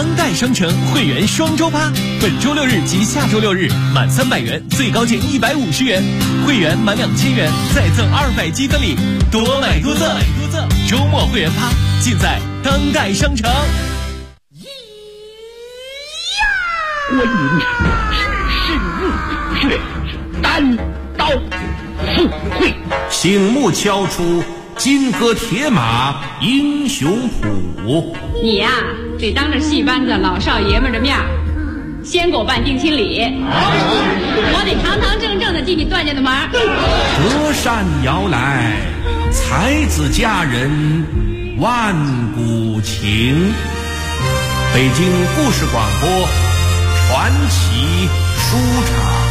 当代商城会员双周八，本周6日及下周6日满300元最高减150元，会员满2000元再赠200积分礼，多买多赠。周末会员趴尽在当代商城。 观音是深入血，单刀赴会， 醒目敲出金戈铁马英雄谱。 你呀，得当着戏班子老少爷们的面先给我办定亲礼，我得堂堂正正的进你段家的门。 隔山遥来，才子佳人万古情。北京故事广播传奇书场。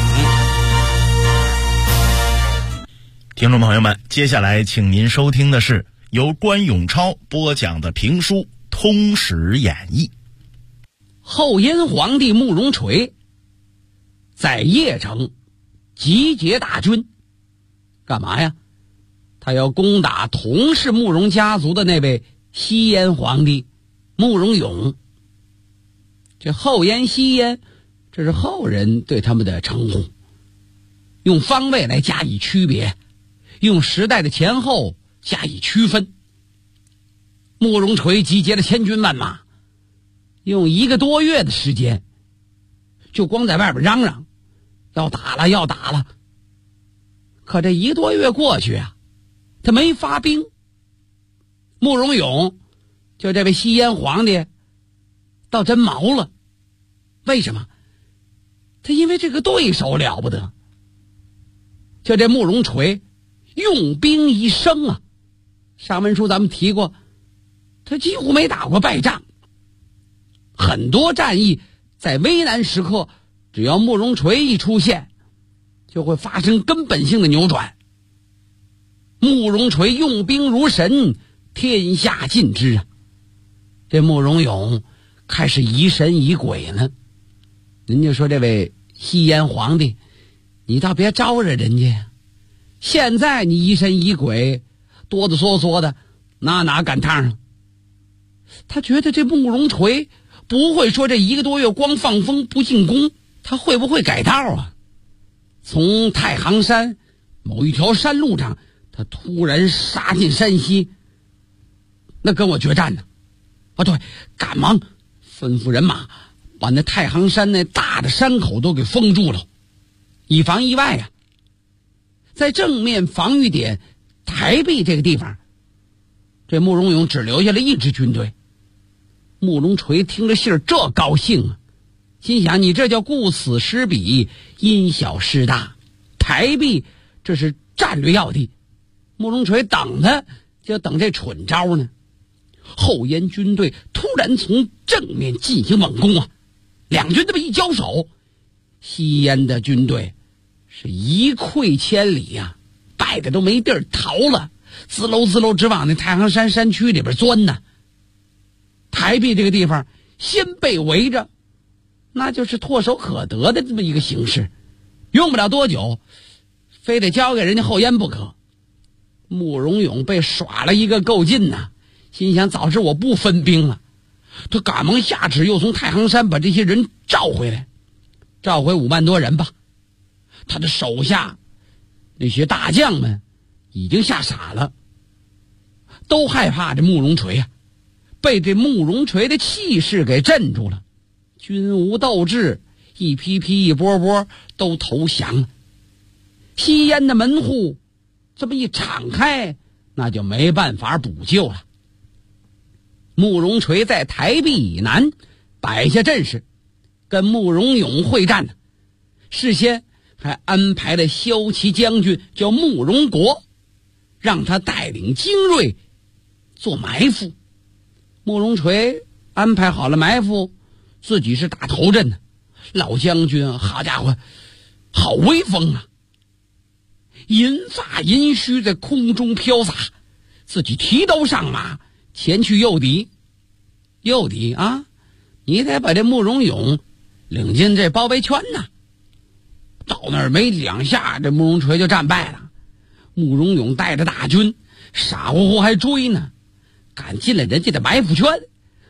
听众朋友们，接下来请您收听的是由关永超播讲的评书《通史演义》。 后燕皇帝慕容垂在邺城集结大军，干嘛呀？他要攻打同是慕容家族的那位西燕皇帝慕容永。这后燕西燕，这是后人对他们的称呼，用方位来加以区别，用时代的前后加以区分。慕容垂集结了千军万马，用1个多月的时间，就光在外边嚷嚷要打了要打了。可这1个多月过去啊，他没发兵。慕容永就这位西燕皇帝倒真毛了。为什么？他因为这个对手了不得，就这慕容垂用兵一生啊。上文书咱们提过，他几乎没打过败仗。很多战役在危难时刻，只要慕容垂一出现，就会发生根本性的扭转。慕容垂用兵如神，天下尽知啊。这慕容永开始疑神疑鬼呢。人家说这位西燕皇帝，你倒别招惹人家呀。现在你疑神疑鬼，哆哆嗦嗦的，哪赶趟上？他觉得这慕容垂不会说这1个多月光放风不进攻，他会不会改道啊？从太行山某一条山路上，他突然杀进山西，那跟我决战呢。对，赶忙吩咐人马把那太行山那大的山口都给封住了，以防意外啊。在正面防御点台壁这个地方，这慕容永只留下了1支军队。慕容垂听着信儿这高兴啊，心想你这叫顾此失彼，因小失大。台壁这是战略要地，慕容垂等他就等这蠢招呢。后燕军队突然从正面进行猛攻啊，两军这么一交手，西燕的军队是一溃千里啊，败的都没地儿逃了，滋溜滋溜直往那太行山山区里边钻呢。台壁这个地方先被围着，那就是唾手可得的这么一个形式，用不了多久非得交给人家后燕不可。慕容永被耍了一个够劲呐，心想早知我不分兵了。他赶忙下旨，又从太行山把这些人召回来，召回5万多人吧。他的手下那些大将们已经吓傻了，都害怕这慕容垂啊，被这慕容垂的气势给镇住了。军无斗志，一批批一波波都投降了。西燕的门户这么一敞开，那就没办法补救了。慕容垂在台壁以南摆下阵势，跟慕容永会战呢。事先还安排了骁骑将军叫慕容国，让他带领精锐做埋伏。慕容垂安排好了埋伏，自己是打头阵呢。老将军好家伙，好威风啊，银发银须在空中飘洒，自己提刀上马前去诱敌。啊，你得把这慕容永领进这包围圈呐。到那儿没2下，这慕容垂就战败了。慕容永带着大军傻乎乎还追呢，赶进了人家的埋伏圈，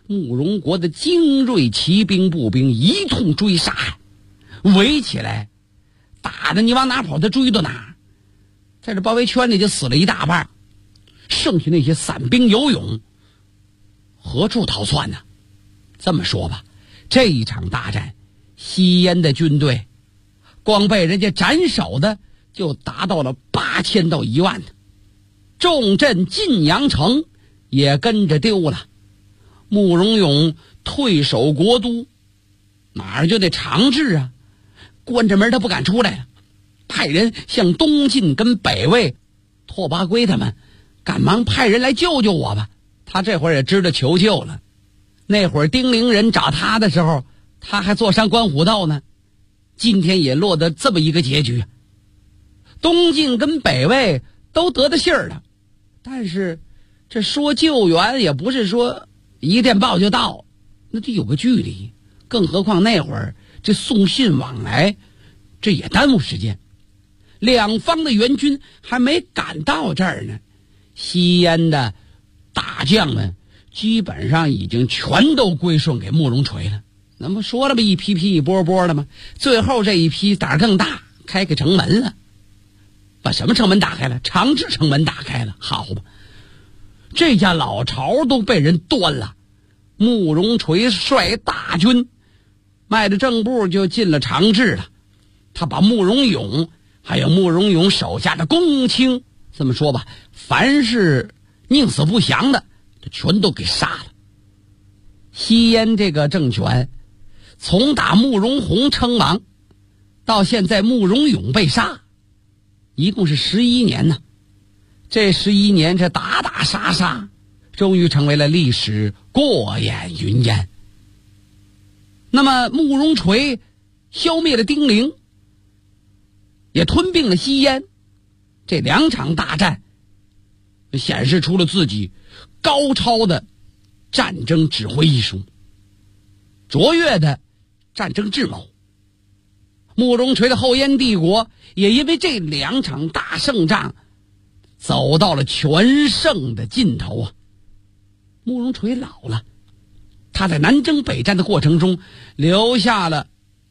慕容国的精锐骑兵步兵一通追杀，围起来，打的你往哪跑他追到哪，在这包围圈里就死了一大半，剩下那些散兵游勇何处逃窜呢？这么说吧，这一场大战，西燕的军队光被人家斩首的就达到了8000到1万，重镇晋阳城也跟着丢了。慕容永退守国都，哪儿就得长治啊，关着门他不敢出来了，派人向东晋跟北魏，拓跋圭他们赶忙派人来救救我吧。他这会儿也知道求救了，那会儿丁陵人找他的时候，他还坐上关虎斗呢，今天也落得这么一个结局。东晋跟北魏都得到信儿了，但是这说救援也不是说一个电报就到，那就有个距离，更何况那会儿这送信往来，这也耽误时间。两方的援军还没赶到这儿呢，西燕的大将们基本上已经全都归顺给慕容垂了。那么说了吧，一批批一波波的嘛，最后这一批胆儿更大，开个城门了。把什么城门打开了？长治城门打开了。好吧，这家老巢都被人端了。慕容垂率大军迈着正步就进了长治了。他把慕容永还有慕容永手下的公卿，这么说吧，凡是宁死不降的，他全都给杀了。西燕这个政权从打慕容宏称王到现在慕容永被杀，一共是11年呢。这11年这打打杀杀，终于成为了历史，过眼云烟。那么慕容垂消灭了丁陵，也吞并了西燕，这2场大战显示出了自己高超的战争指挥艺术，卓越的战争智谋。慕容垂的后燕帝国也因为这2场大胜仗走到了全盛的尽头啊。慕容垂老了，他在南征北战的过程中留下了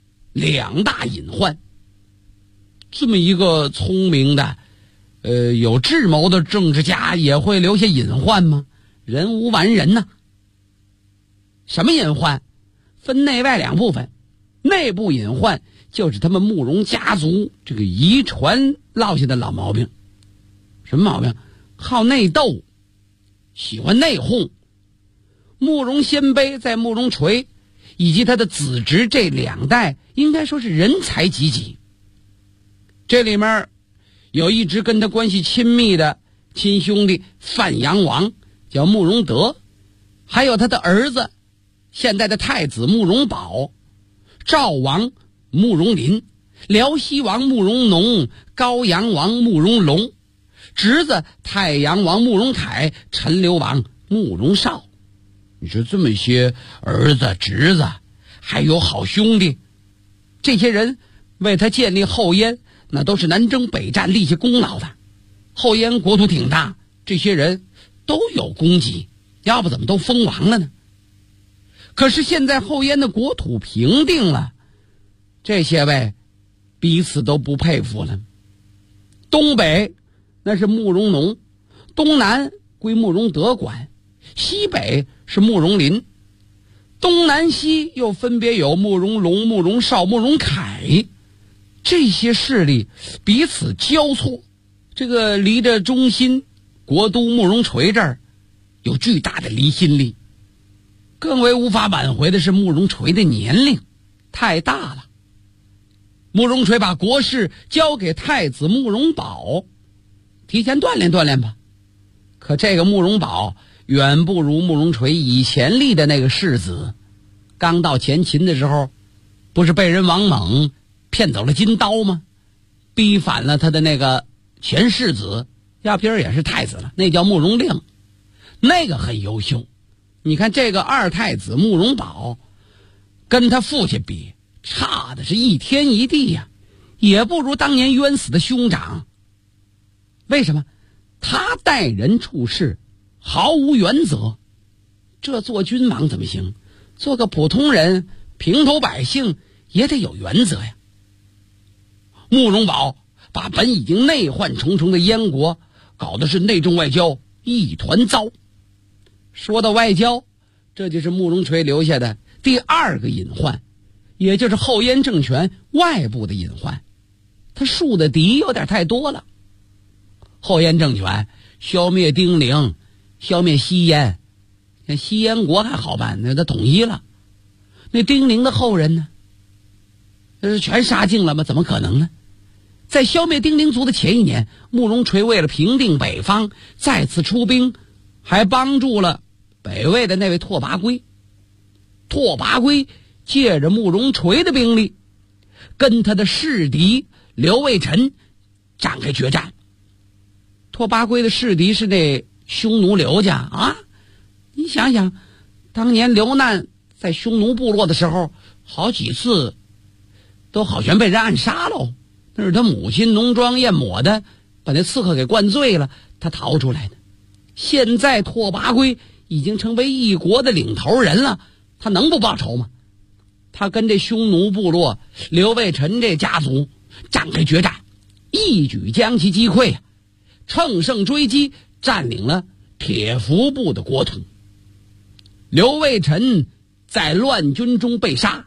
2大隐患。这么一个聪明的有智谋的政治家也会留下隐患吗？人无完人呐。什么隐患？分内外2部分。内部隐患就是他们慕容家族这个遗传落下的老毛病。什么毛病？好内斗，喜欢内讧。慕容鲜卑在慕容垂以及他的子侄这2代应该说是人才济济。这里面有一直跟他关系亲密的亲兄弟范阳王叫慕容德，还有他的儿子现在的太子慕容宝，赵王慕容林，辽西王慕容农，高阳王慕容龙，侄子太阳王慕容凯，陈留王慕容绍。你说这么些儿子侄子还有好兄弟，这些人为他建立后燕那都是南征北战立下功劳的。后燕国土挺大，这些人都有功绩，要不怎么都封王了呢？可是现在后燕的国土平定了，这些位彼此都不佩服了。东北那是慕容农，东南归慕容德管，西北是慕容林，东南西又分别有慕容龙、慕容绍、慕容凯，这些势力彼此交错。这个离着中心国都慕容垂这儿有巨大的离心力。更为无法挽回的是慕容垂的年龄太大了。慕容垂把国事交给太子慕容宝，提前锻炼锻炼吧。可这个慕容宝远不如慕容垂以前立的那个世子。刚到前秦的时候，不是被人王猛骗走了金刀吗？逼反了他的那个前世子，要不然也是太子了，那叫慕容令，那个很优秀。你看这个二太子慕容宝跟他父亲比，差的是一天一地呀，也不如当年冤死的兄长。为什么？他待人处事毫无原则， 这做君王怎么行？做个普通人，平头百姓也得有原则呀。慕容宝把本已经内患重重的燕国搞得是内政外交一团糟。说到外交，这就是慕容垂留下的第二个隐患，也就是后燕政权外部的隐患。他树的敌有点太多了。后燕政权消灭丁零，消灭西燕，那西燕国还好办，那他统一了。那丁零的后人呢？这是全杀尽了吗？怎么可能呢？在消灭丁零族的前一年，慕容垂为了平定北方，再次出兵，还帮助了北魏的那位拓跋圭。拓跋圭借着慕容垂的兵力，跟他的世敌刘卫辰展开决战。拓跋圭的世敌是那匈奴刘家啊！你想想，当年刘难在匈奴部落的时候，好几次都好像被人暗杀喽。那是他母亲浓妆艳抹的，把那刺客给灌醉了，他逃出来的。现在拓跋圭已经成为一国的领头人了，他能不报仇吗？他跟这匈奴部落刘卫辰这家族展开决战，一举将其击溃，乘胜追击，占领了铁服部的国土。刘卫辰在乱军中被杀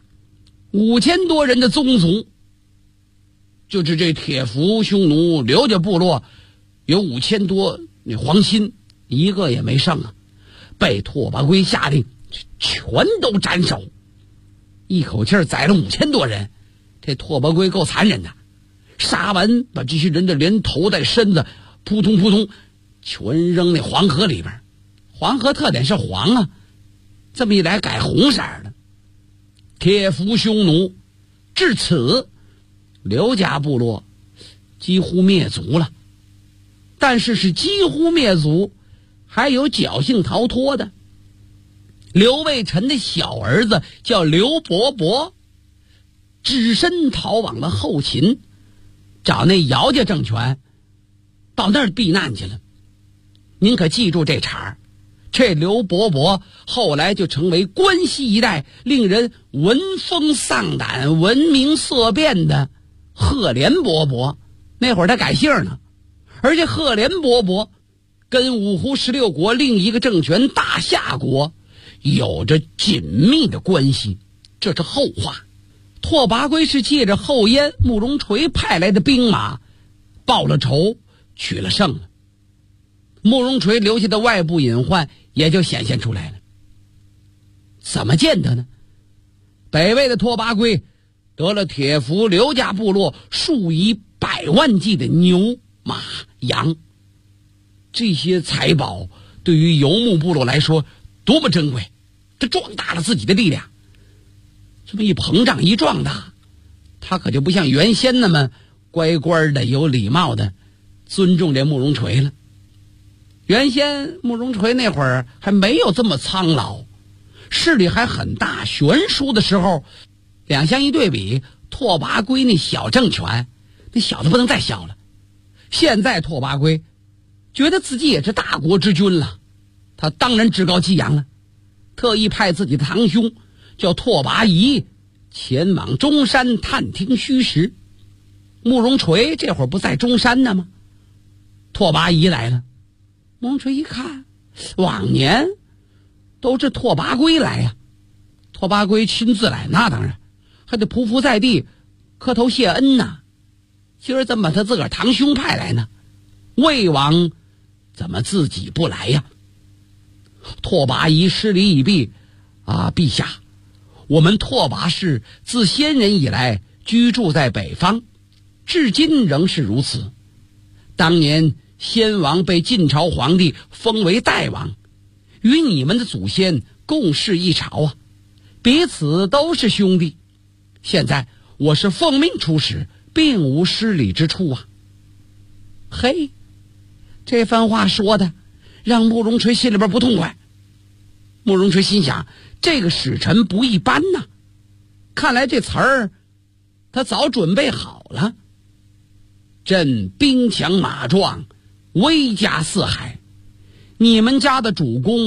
，5000多人的宗族，就是这铁服匈奴刘家部落有5000多那皇亲，一个也没剩啊，被拓跋圭下令全都斩首，一口气宰了5000多人。这拓跋圭够残忍的，杀完把这些人的连头带身子扑通扑通全扔那黄河里边。黄河特点是黄啊，这么一来改红色了。铁服匈奴至此刘家部落几乎灭族了，但是几乎灭族，还有侥幸逃脱的。刘卫辰的小儿子叫刘伯伯，只身逃往了后秦，找那姚家政权，到那儿避难去了。您可记住这茬儿，这刘伯伯后来就成为关西一带令人闻风丧胆、闻名色变的赫连勃勃。那会儿他改姓呢，而且赫连勃勃跟五胡16国另一个政权大夏国有着紧密的关系，这是后话。拓跋圭是借着后燕慕容垂派来的兵马报了仇，取了胜了。慕容垂留下的外部隐患也就显现出来了。怎么见得呢？北魏的拓跋圭得了铁服刘家部落数以百万计的牛马羊，这些财宝对于游牧部落来说多么珍贵，这壮大了自己的力量。这么一膨胀一壮大，他可就不像原先那么乖乖的有礼貌的尊重这慕容垂了。原先慕容垂那会儿还没有这么苍老，势力还很大悬殊的时候，两相一对比，拓跋圭那小政权，那小的不能再小了。现在拓跋圭觉得自己也是大国之君了，他当然趾高气扬了，特意派自己的堂兄叫拓跋仪前往中山探听虚实。慕容垂这会儿不在中山呢吗？拓跋仪来了，慕容垂一看，往年都是拓跋圭来呀，拓跋圭亲自来，那当然还得匍匐在地磕头谢恩呐。今儿怎么把他自个儿堂兄派来呢？魏王怎么自己不来呀？拓跋仪施礼已毕，陛下，我们拓跋氏自先人以来居住在北方，至今仍是如此。当年先王被晋朝皇帝封为代王，与你们的祖先共事一朝啊，彼此都是兄弟。现在我是奉命出使，并无失礼之处啊。嘿，这番话说的让慕容垂心里边不痛快。慕容垂心想，这个使臣不一般呐，看来这词儿他早准备好了。朕兵强马壮，威加四海，你们家的主公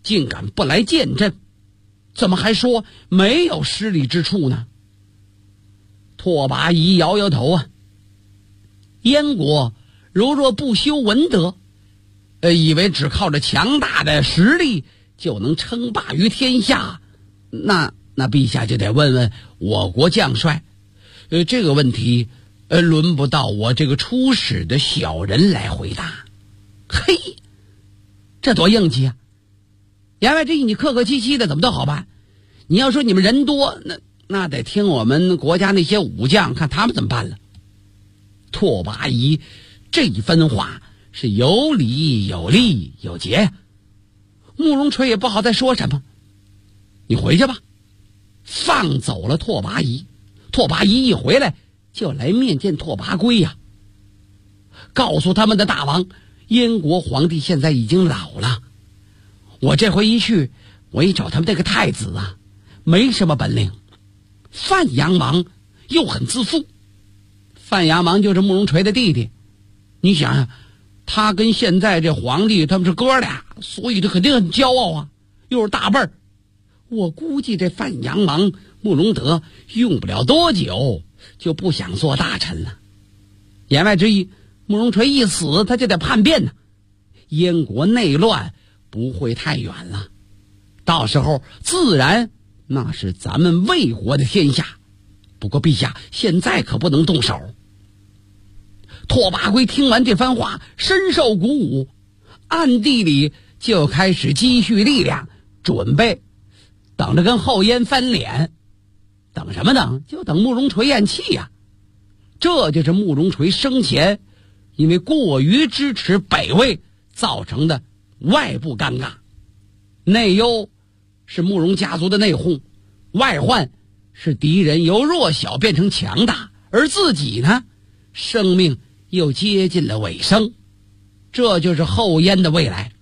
竟敢不来见朕，怎么还说没有失礼之处呢？拓跋仪摇摇头啊，燕国如若不修文德，以为只靠着强大的实力就能称霸于天下，那陛下就得问问我国将帅，这个问题轮不到我这个出使的小人来回答。嘿，这多硬气啊！言外之意，你客客气气的怎么都好办，你要说你们人多，那得听我们国家那些武将看他们怎么办了。拓跋仪这一番话是有理有利有节，慕容垂也不好再说什么，你回去吧。放走了拓跋仪，拓跋仪一回来就来面见拓跋圭呀，告诉他们的大王，燕国皇帝现在已经老了，我这回一去，我一找他们这个太子啊，没什么本领。范阳王又很自负，范阳王就是慕容垂的弟弟，你想想，他跟现在这皇帝他们是哥俩，所以他肯定很骄傲啊，又是大辈儿。我估计这范阳王慕容德用不了多久就不想做大臣了。言外之意，慕容垂一死，他就得叛变呢，燕国内乱不会太远了，到时候自然那是咱们魏国的天下。不过陛下现在可不能动手。拓跋圭听完这番话，深受鼓舞，暗地里就开始积蓄力量，准备等着跟后燕翻脸。等什么等？就等慕容垂咽气呀。这就是慕容垂生前因为过于支持北魏造成的外部尴尬。内忧是慕容家族的内讧，外患是敌人由弱小变成强大，而自己呢，生命又接近了尾声。这就是后燕的未来。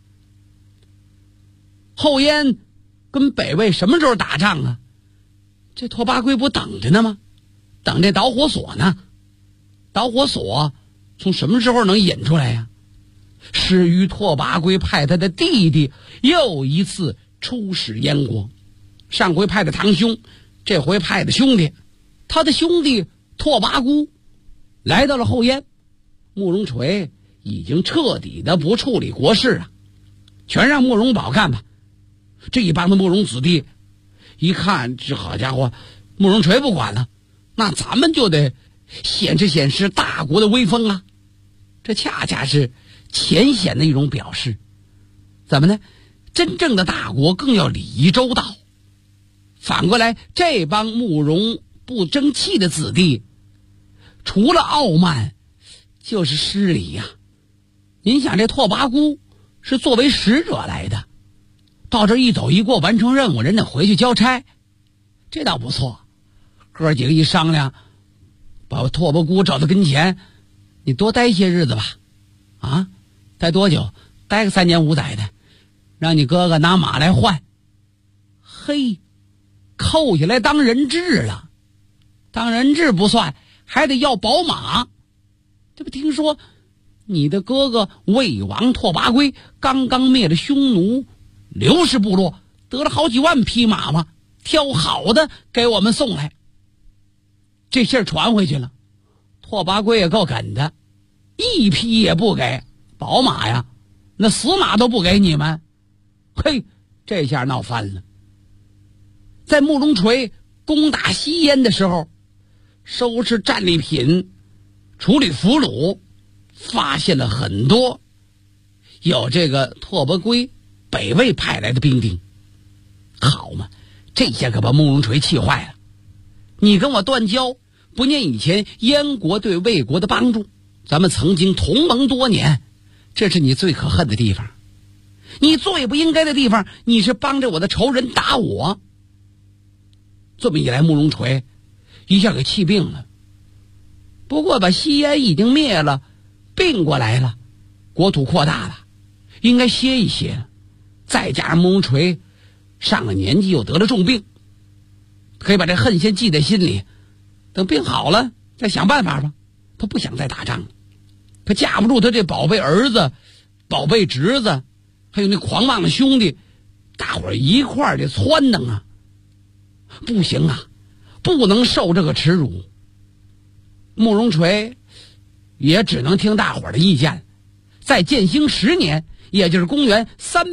后燕跟北魏什么时候打仗啊？这拓跋圭不等着呢吗？等这导火索呢。导火索从什么时候能引出来呀？始于拓跋圭派他的弟弟又一次出使燕国，上回派的堂兄，这回派的兄弟。他的兄弟拓跋孤来到了后燕，慕容垂已经彻底的不处理国事啊，全让慕容宝干吧。这一帮的慕容子弟一看，这好家伙，慕容垂不管了，那咱们就得显示大国的威风啊。这恰恰是浅显的一种表示。怎么呢？真正的大国更要礼仪周到。反过来，这帮慕容不争气的子弟，除了傲慢就是失礼呀。您想，这拓跋孤是作为使者来的，到这一走一过完成任务，人得回去交差，这倒不错。哥几个一商量，把拓跋孤找到跟前，你多待些日子吧。啊，待多久？待个3年5载的，让你哥哥拿马来换。嘿，扣下来当人质了。当人质不算，还得要宝马。这不听说你的哥哥魏王拓跋圭刚刚灭了匈奴刘氏部落，得了好几万匹马吗？挑好的给我们送来。这信儿传回去了，拓跋圭也够梗的，一匹也不给。宝马呀，那死马都不给你们。嘿，这下闹翻了。在慕容垂攻打西燕的时候，收拾战利品，处理俘虏，发现了很多有这个拓跋圭北魏派来的兵丁。好嘛，这下可把慕容垂气坏了。你跟我断交，不念以前燕国对魏国的帮助，咱们曾经同盟多年，这是你最可恨的地方。你最不应该的地方，你是帮着我的仇人打我。这么一来，慕容垂一下给气病了。不过把西燕已经灭了，并过来了，国土扩大了，应该歇一歇。再加上慕容垂上了年纪，又得了重病，可以把这恨先记在心里，等病好了再想办法吧。他不想再打仗了，可架不住他这宝贝儿子、宝贝侄子，还有那狂妄的兄弟， 大伙儿一块儿的撺掇啊，不行啊，不能受这个耻辱。慕容垂也只能听大伙儿的意见。在建兴10年，也就是公元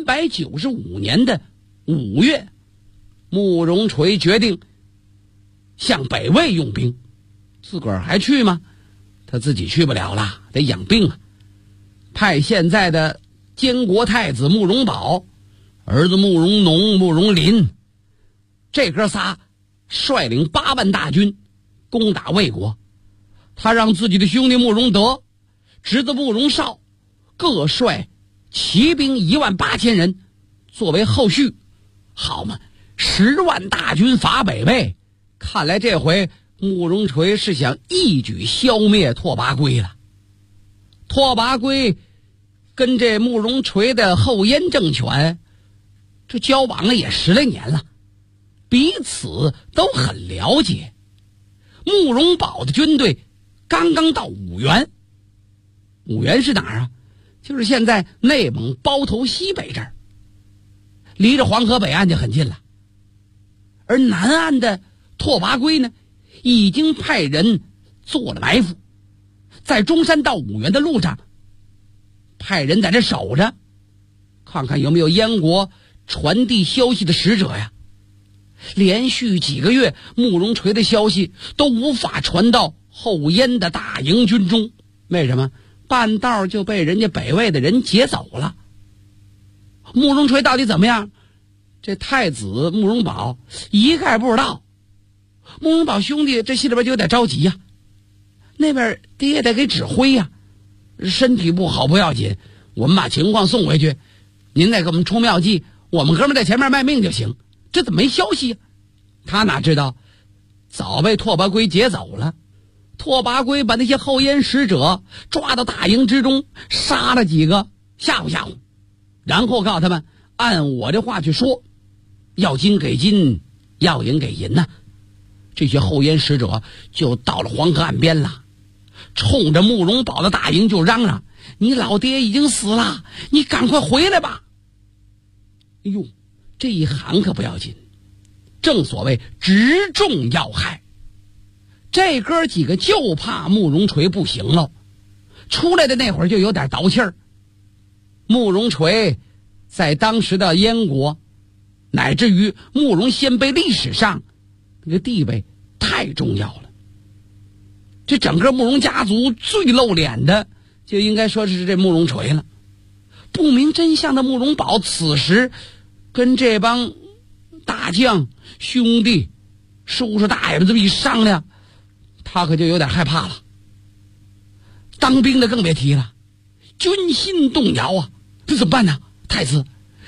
395年的5月，慕容垂决定向北魏用兵。自个儿还去吗？他自己去不了了，得养病啊。派现在的监国太子慕容宝、儿子慕容农、慕容林，这哥仨率领8万大军攻打魏国。他让自己的兄弟慕容德、侄子慕容绍各率骑兵18000人作为后续。好嘛，10万大军伐北魏，看来这回慕容垂是想一举消灭拓跋圭了。拓跋圭跟这慕容垂的后燕政权这交往了也10来年了，彼此都很了解。慕容宝的军队刚刚到五原。五原是哪儿啊？就是现在内蒙包头西北这儿，离着黄河北岸就很近了。而南岸的拓跋圭呢，已经派人做了埋伏，在中山到五原的路上派人在这守着，看看有没有燕国传递消息的使者呀。连续几个月，慕容垂的消息都无法传到后燕的大营军中。为什么？半道就被人家北魏的人劫走了。慕容垂到底怎么样？这太子慕容宝一概不知道。慕容宝兄弟这心里边就有点着急呀，那边爹得给指挥呀，身体不好不要紧，我们把情况送回去，您再给我们出妙计，我们哥们在前面卖命就行。这怎么没消息呀？他哪知道早被拓跋圭劫走了。拓跋圭把那些后燕使者抓到大营之中，杀了几个吓唬吓唬，然后告诉他们按我的话去说，要金给金，要银给银呐。这些后燕使者就到了黄河岸边了，冲着慕容宝的大营就嚷嚷：你老爹已经死了，你赶快回来吧。哎呦，这一喊可不要紧，正所谓直中要害。这哥几个就怕慕容垂不行了，出来的那会儿就有点倒气儿。慕容垂在当时的燕国，乃至于慕容鲜卑历史上，这个地位太重要了。这整个慕容家族最露脸的，就应该说是这慕容垂了。不明真相的慕容宝此时跟这帮大将兄弟叔叔大爷们这么一商量，他可就有点害怕了。当兵的更别提了，军心动摇啊，这怎么办呢？太子，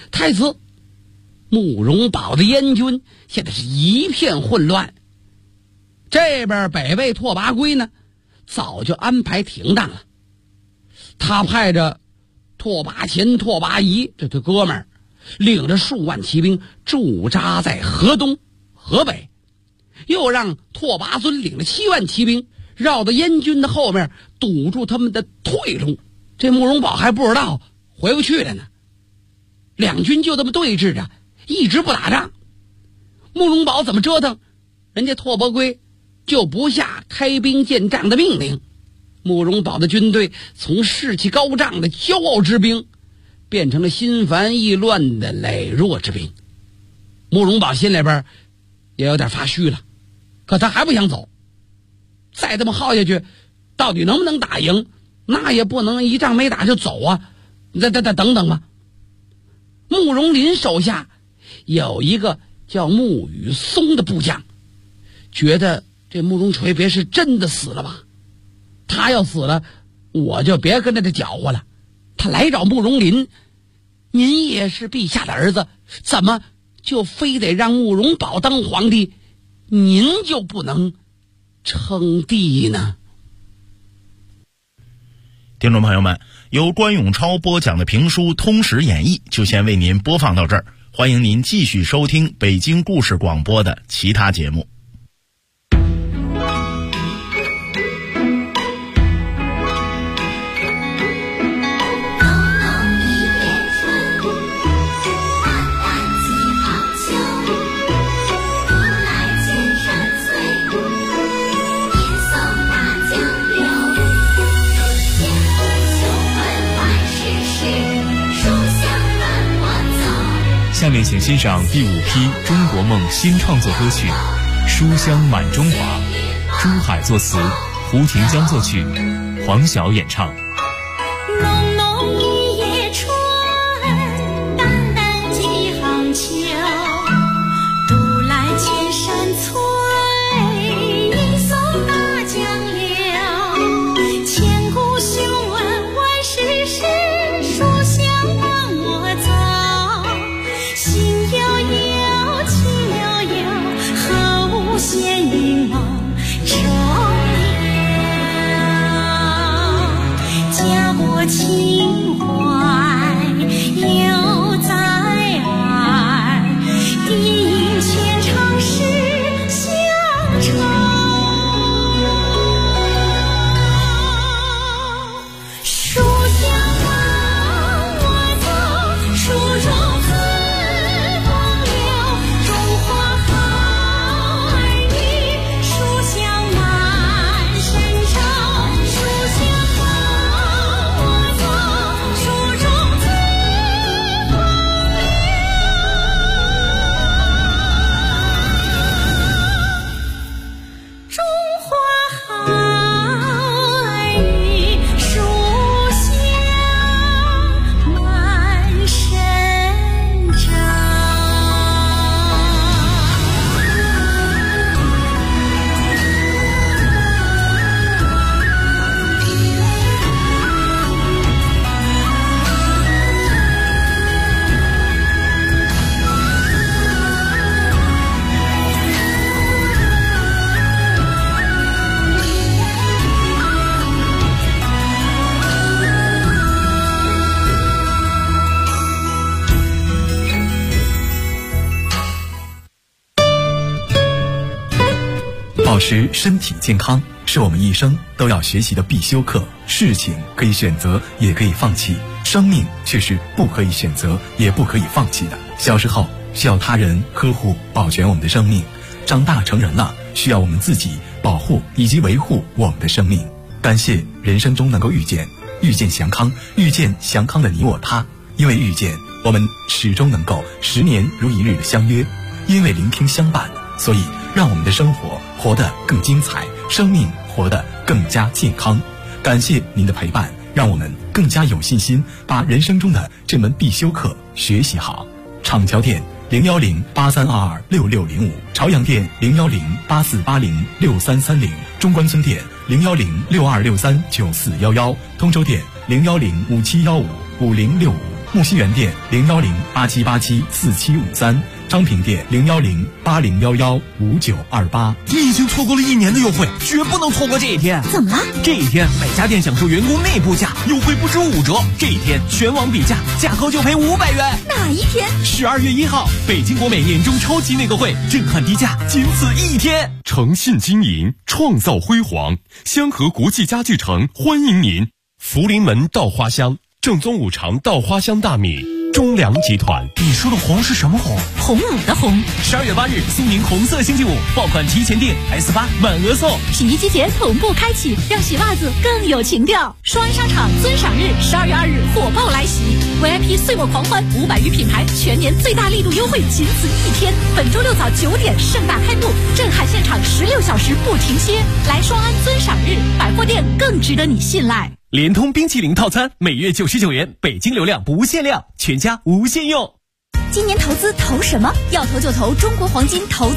慕容宝的燕军现在是一片混乱。这边北魏拓跋圭呢，早就安排停当了。他派着拓跋虔、拓跋仪这对哥们儿，领着数万骑兵驻扎在河东、河北，又让拓跋尊领了7万骑兵绕到燕军的后面，堵住他们的退路。这慕容宝还不知道回不去了呢。两军就这么对峙着，一直不打仗。慕容宝怎么折腾，人家拓跋圭就不下开兵建仗的命令。慕容宝的军队从士气高涨的骄傲之兵，变成了心烦意乱的羸弱之兵。慕容宝心里边也有点发虚了，可他还不想走。再这么耗下去，到底能不能打赢？那也不能一仗没打就走啊！再等等吧。慕容林手下有一个叫慕羽松的部将，觉得这慕容垂别是真的死了吧？他要死了，我就别跟着他搅和了。他来找慕容林：您也是陛下的儿子，怎么就非得让慕容宝当皇帝？您就不能称帝呢？ 听众朋友们，由关永超播讲的评书《通史演义》就先为您播放到这儿，欢迎您继续收听北京故事广播的其他节目。 请欣赏第5批中国梦新创作歌曲《书香满中华》，朱海作词，胡廷江作曲，黄晓演唱。 浓浓一夜春，淡淡几行秋，独来千山翠，一送大江流。千古雄文万世事，书香伴我走。心悠悠，情悠悠，何无闲云梦中有。家国情怀犹在耳，低吟千场诗乡愁。书香伴我走，书中自风流。中华好儿女，书香满神州。书香伴我走，书中自风流。中华好儿女，书香满神州。 保持身体健康是我们一生都要学习的必修课。事情可以选择，也可以放弃，生命却是不可以选择，也不可以放弃的。小时候需要他人呵护保全我们的生命，长大成人了需要我们自己保护以及维护我们的生命。感谢人生中能够遇见祥康，遇见祥康的你我他。因为遇见，我们始终能够10年如一日的相约；因为聆听相伴，所以让我们的生活活得更精彩，生命活得更加健康。感谢您的陪伴，让我们更加有信心把人生中的这门必修课学习好。厂桥店01083226605，朝阳店01084806330，中关村店01062639411，通州店01057155065，木樨园店01087874753，昌平店01080115928。 你已经错过了1年的优惠，绝不能错过这一天。 怎么了？ 这一天每家店享受员工内部价，优惠不止5折。这一天全网比价，价高就赔500元。 哪一天 ？12月1号，北京国美年终超级内购会，震撼低价，仅此1天。 诚信经营，创造辉煌。香河国际家具城欢迎您。福临门稻花香，正宗5常稻花香大米，中粮集团。 你说的红是什么红？ 红母的红。 12月8日，苏宁红色星期五，爆款提前订 S8满额送， 洗衣机节同步开启，让洗袜子更有情调。双安商场尊赏日12月2日火爆来袭 ，VIP 岁末狂欢，500余品牌全年最大力度优惠，仅此1天。本周6早9点盛大开幕，震撼现场16小时不停歇。来双安尊赏日，百货店更值得你信赖。 联通冰淇淋套餐每月99元，北京流量不限量，全家无限用。 今年投资投什么？要投就投中国黄金投资